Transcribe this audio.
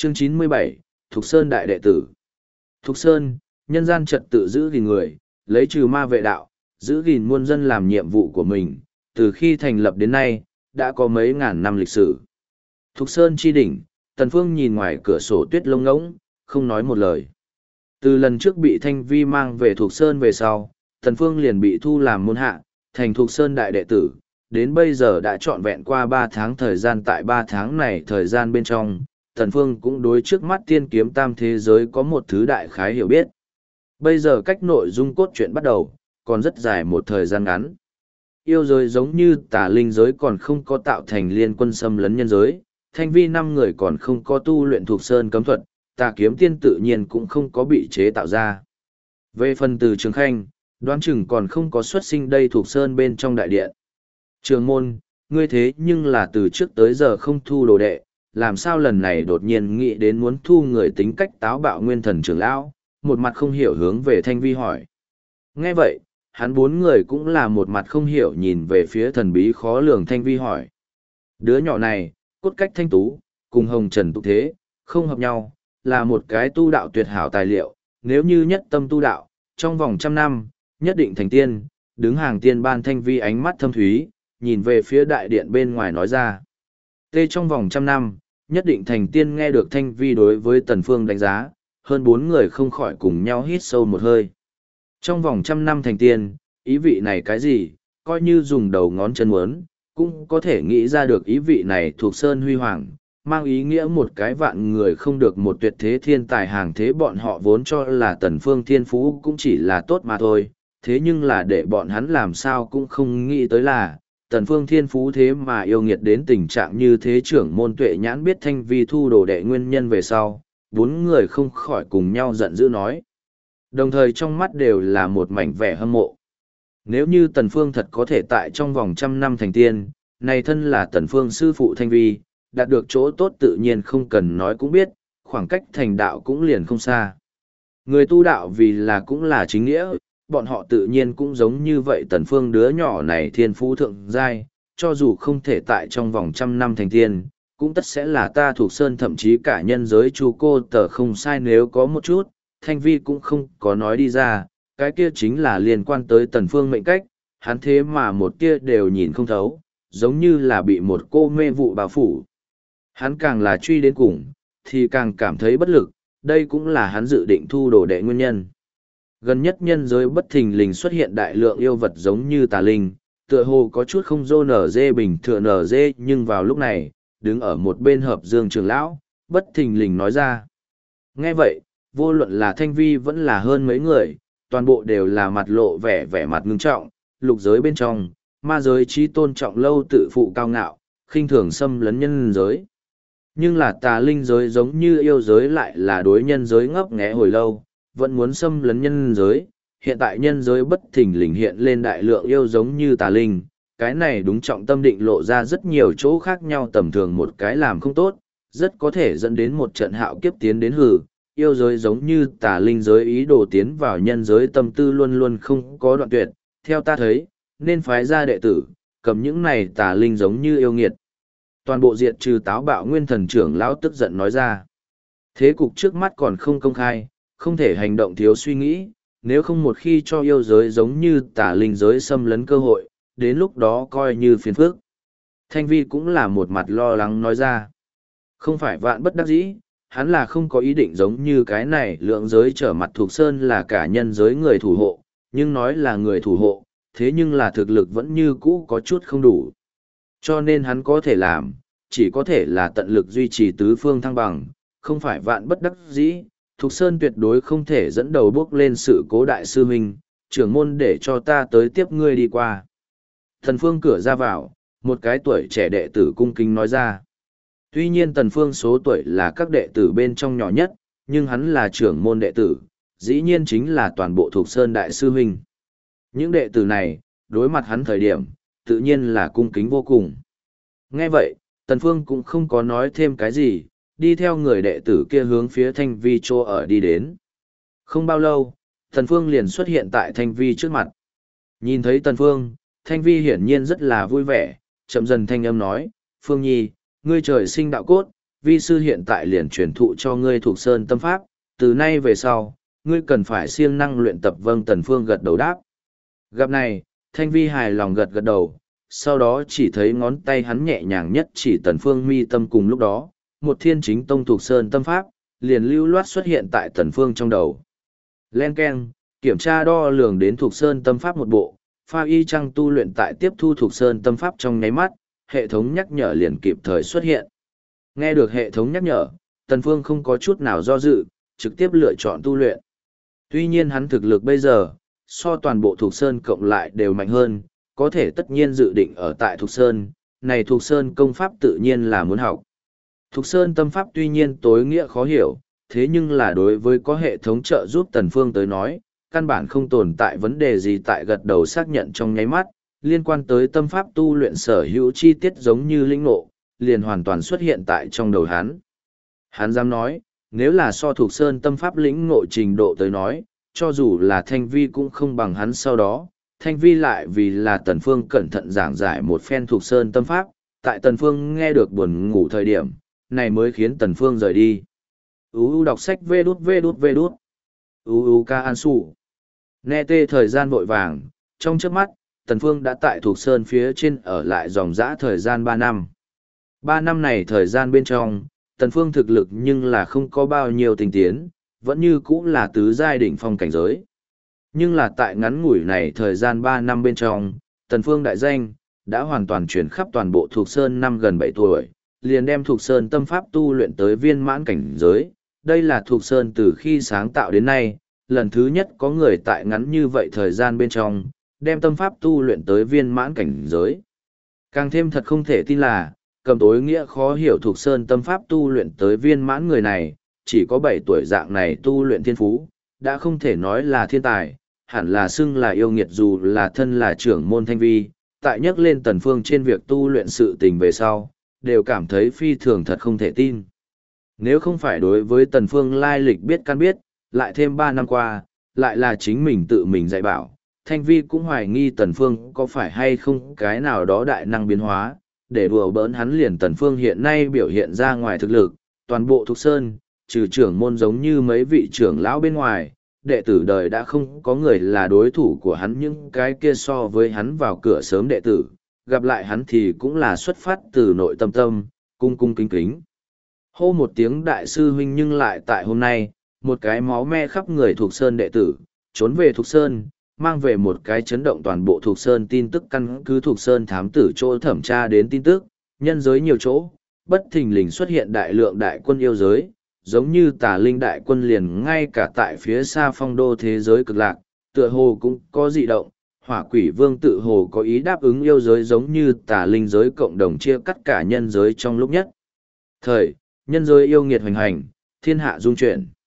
Chương 97, Thục Sơn Đại Đệ Tử. Thục Sơn, nhân gian trật tự giữ gìn người, lấy trừ ma vệ đạo, giữ gìn muôn dân làm nhiệm vụ của mình, từ khi thành lập đến nay, đã có mấy ngàn năm lịch sử. Thục Sơn chi đỉnh, Tần Phương nhìn ngoài cửa sổ tuyết lông ngỗng, không nói một lời. Từ lần trước bị Thanh Vi mang về Thục Sơn về sau, Tần Phương liền bị thu làm môn hạ, thành Thục Sơn Đại Đệ Tử, đến bây giờ đã trọn vẹn qua 3 tháng thời gian. Tại 3 tháng này thời gian bên trong, Tần Phương cũng đối trước mắt tiên kiếm tam thế giới có một thứ đại khái hiểu biết. Bây giờ cách nội dung cốt truyện bắt đầu, còn rất dài một thời gian ngắn. Yêu giới giống như tà linh giới còn không có tạo thành liên quân xâm lấn nhân giới, Thanh Vi 5 người còn không có tu luyện Thục Sơn cấm thuật, tà kiếm tiên tự nhiên cũng không có bị chế tạo ra. Về phần Từ Trường Khanh, đoán chừng còn không có xuất sinh đây Thục Sơn bên trong đại điện. Trường môn, ngươi thế nhưng là từ trước tới giờ không thu đồ đệ, làm sao lần này đột nhiên nghĩ đến muốn thu người tính cách táo bạo nguyên thần trưởng lão, một mặt không hiểu hướng về Thanh Vi hỏi. Nghe vậy, hắn 4 người cũng là một mặt không hiểu nhìn về phía thần bí khó lường Thanh Vi hỏi. Đứa nhỏ này, cốt cách thanh tú, cùng hồng trần tục thế, không hợp nhau, là một cái tu đạo tuyệt hảo tài liệu, nếu như nhất tâm tu đạo, trong vòng 100 năm, nhất định thành tiên, đứng hàng tiên ban. Thanh Vi ánh mắt thâm thúy, nhìn về phía đại điện bên ngoài nói ra. Tê trong vòng 100 năm, nhất định thành tiên. Nghe được Thanh Vi đối với Tần Phương đánh giá, hơn 4 người không khỏi cùng nhau hít sâu một hơi. Trong vòng 100 năm thành tiên, ý vị này cái gì, coi như dùng đầu ngón chân muốn, cũng có thể nghĩ ra được ý vị này. Thuộc Sơn huy hoàng, mang ý nghĩa một cái vạn người không được một tuyệt thế thiên tài hàng thế. Bọn họ vốn cho là Tần Phương thiên phú cũng chỉ là tốt mà thôi, thế nhưng là để bọn hắn làm sao cũng không nghĩ tới là, Tần Phương thiên phú thế mà yêu nghiệt đến tình trạng như thế. Trưởng môn Tuệ Nhãn biết Thanh Vi thu đồ đệ nguyên nhân về sau, 4 người không khỏi cùng nhau giận dữ nói. Đồng thời trong mắt đều là một mảnh vẻ hâm mộ. Nếu như Tần Phương thật có thể tại trong vòng 100 năm thành tiên, này thân là Tần Phương sư phụ Thanh Vi, đạt được chỗ tốt tự nhiên không cần nói cũng biết, khoảng cách thành đạo cũng liền không xa. Người tu đạo vì là cũng là chính nghĩa, bọn họ tự nhiên cũng giống như vậy. Tần Phương đứa nhỏ này thiên phú thượng giai, cho dù không thể tại trong vòng 100 năm thành tiên, cũng tất sẽ là ta Thuộc Sơn thậm chí cả nhân giới chu cô tờ không sai. Nếu có một chút, Thanh Vi cũng không có nói đi ra, cái kia chính là liên quan tới Tần Phương mệnh cách, hắn thế mà một kia đều nhìn không thấu, giống như là bị một cô mê vụ bao phủ. Hắn càng là truy đến cùng, thì càng cảm thấy bất lực, đây cũng là hắn dự định thu đồ đệ nguyên nhân. Gần nhất nhân giới bất thình lình xuất hiện đại lượng yêu vật giống như tà linh, tựa hồ có chút không dô nở dê bình thường nở dê. Nhưng vào lúc này, đứng ở một bên Hợp Dương trưởng lão, bất thình lình nói ra. Nghe vậy, vô luận là Thanh Vi vẫn là hơn mấy người, toàn bộ đều là mặt lộ vẻ mặt ngưng trọng. Lục giới bên trong, ma giới trí tôn trọng lâu tự phụ cao ngạo, khinh thường xâm lấn nhân giới. Nhưng là tà linh giới giống như yêu giới lại là đối nhân giới ngấp nghé hồi lâu, vẫn muốn xâm lấn nhân giới. Hiện tại nhân giới bất thình lình hiện lên đại lượng yêu giống như tà linh, cái này đúng trọng tâm định lộ ra rất nhiều chỗ khác nhau. Tầm thường một cái làm không tốt, rất có thể dẫn đến một trận hạo kiếp tiến đến hử. Yêu giới giống như tà linh giới ý đồ tiến vào nhân giới tâm tư luôn luôn không có đoạn tuyệt. Theo ta thấy, nên phái ra đệ tử, cầm những này tà linh giống như yêu nghiệt, toàn bộ diệt trừ. Táo bạo nguyên thần trưởng lão tức giận nói ra. Thế cục trước mắt còn không công khai, không thể hành động thiếu suy nghĩ, nếu không một khi cho yêu giới giống như tà linh giới xâm lấn cơ hội, đến lúc đó coi như phiền phức. Thanh Vi cũng là một mặt lo lắng nói ra. Không phải vạn bất đắc dĩ, hắn là không có ý định giống như cái này lượng giới trở mặt. Thuộc Sơn là cả nhân giới người thủ hộ, nhưng nói là người thủ hộ, thế nhưng là thực lực vẫn như cũ có chút không đủ. Cho nên hắn có thể làm, chỉ có thể là tận lực duy trì tứ phương thăng bằng, không phải vạn bất đắc dĩ. Thục Sơn tuyệt đối không thể dẫn đầu bước lên sự cố. Đại sư huynh, trưởng môn để cho ta tới tiếp ngươi đi qua. Thần Phương cửa ra vào, một cái tuổi trẻ đệ tử cung kính nói ra. Tuy nhiên Tần Phương số tuổi là các đệ tử bên trong nhỏ nhất, nhưng hắn là trưởng môn đệ tử, dĩ nhiên chính là toàn bộ Thục Sơn đại sư huynh. Những đệ tử này, đối mặt hắn thời điểm, tự nhiên là cung kính vô cùng. Nghe vậy, Tần Phương cũng không có nói thêm cái gì, đi theo người đệ tử kia hướng phía Thanh Vi chỗ ở đi đến. Không bao lâu, Tần Phương liền xuất hiện tại Thanh Vi trước mặt. Nhìn thấy Tần Phương, Thanh Vi hiển nhiên rất là vui vẻ, chậm dần thanh âm nói, Phương Nhi, ngươi trời sinh đạo cốt, vi sư hiện tại liền truyền thụ cho ngươi thuộc sơn tâm pháp, từ nay về sau, ngươi cần phải siêng năng luyện tập. Vâng, Tần Phương gật đầu đáp. Gặp này, Thanh Vi hài lòng gật gật đầu, sau đó chỉ thấy ngón tay hắn nhẹ nhàng nhất chỉ Tần Phương mi tâm, cùng lúc đó, một thiên chính tông thuộc sơn tâm pháp, liền lưu loát xuất hiện tại Tần Phương trong đầu. Len keng, kiểm tra đo lường đến thuộc sơn tâm pháp một bộ, pha y chăng tu luyện tại tiếp thu thuộc sơn tâm pháp trong nháy mắt, hệ thống nhắc nhở liền kịp thời xuất hiện. Nghe được hệ thống nhắc nhở, Tần Phương không có chút nào do dự, trực tiếp lựa chọn tu luyện. Tuy nhiên hắn thực lực bây giờ, so toàn bộ thuộc sơn cộng lại đều mạnh hơn, có thể tất nhiên dự định ở tại thuộc sơn, này thuộc sơn công pháp tự nhiên là muốn học. Thuộc sơn tâm pháp tuy nhiên tối nghĩa khó hiểu, thế nhưng là đối với có hệ thống trợ giúp Tần Phương tới nói, căn bản không tồn tại vấn đề gì. Tại gật đầu xác nhận trong nháy mắt, liên quan tới tâm pháp tu luyện sở hữu chi tiết giống như lĩnh ngộ, liền hoàn toàn xuất hiện tại trong đầu hắn. Hắn dám nói, nếu là so thuộc sơn tâm pháp lĩnh ngộ trình độ tới nói, cho dù là Thanh Vi cũng không bằng hắn. Sau đó, Thanh Vi lại vì là Tần Phương cẩn thận giảng giải một phen thuộc sơn tâm pháp, tại Tần Phương nghe được buồn ngủ thời điểm, này mới khiến Tần Phương rời đi. Đọc sách vê đút. Ca An Sủ. Nghe tê thời gian vội vàng, trong chớp mắt, Tần Phương đã tại thuộc sơn phía trên ở lại dòng dã thời gian 3 năm. 3 năm này thời gian bên trong, Tần Phương thực lực nhưng là không có bao nhiêu tinh tiến, vẫn như cũ là tứ giai đỉnh phong cảnh giới. Nhưng là tại ngắn ngủi này thời gian 3 năm bên trong, Tần Phương đại danh, đã hoàn toàn chuyển khắp toàn bộ thuộc sơn. Năm gần 7 tuổi, liền đem thuộc sơn tâm pháp tu luyện tới viên mãn cảnh giới. Đây là thuộc sơn từ khi sáng tạo đến nay, lần thứ nhất có người tại ngắn như vậy thời gian bên trong, đem tâm pháp tu luyện tới viên mãn cảnh giới. Càng thêm thật không thể tin là, cầm tối nghĩa khó hiểu thuộc sơn tâm pháp tu luyện tới viên mãn người này, chỉ có 7 tuổi dạng này tu luyện thiên phú, đã không thể nói là thiên tài, hẳn là xưng là yêu nghiệt. Dù là thân là trưởng môn Thanh Vi, tại nhắc lên Tần Phương trên việc tu luyện sự tình về sau, đều cảm thấy phi thường thật không thể tin. Nếu không phải đối với Tần Phương lai lịch biết căn biết, lại thêm 3 năm qua, lại là chính mình tự mình dạy bảo, Thanh Vi cũng hoài nghi Tần Phương có phải hay không cái nào đó đại năng biến hóa, để đùa bỡn hắn. Liền Tần Phương hiện nay biểu hiện ra ngoài thực lực, toàn bộ thuộc sơn, trừ trưởng môn giống như mấy vị trưởng lão bên ngoài, đệ tử đời đã không có người là đối thủ của hắn. Những cái kia so với hắn vào cửa sớm đệ tử, gặp lại hắn thì cũng là xuất phát từ nội tâm cung cung kính kính. Hô một tiếng đại sư huynh, nhưng lại tại hôm nay, một cái máu me khắp người thuộc sơn đệ tử, trốn về thuộc sơn, mang về một cái chấn động toàn bộ thuộc sơn tin tức. Căn cứ thuộc sơn thám tử chỗ thẩm tra đến tin tức, nhân giới nhiều chỗ, bất thình lình xuất hiện đại lượng đại quân yêu giới, giống như Tà Linh đại quân. Liền ngay cả tại phía xa phong đô thế giới Cực Lạc, tựa hồ cũng có dị động. Hỏa Quỷ Vương tự hồ có ý đáp ứng yêu giới, giống như Tà Linh giới cộng đồng chia cắt cả nhân giới trong lúc nhất thời. Nhân giới yêu nghiệt hoành hành, thiên hạ dung chuyển.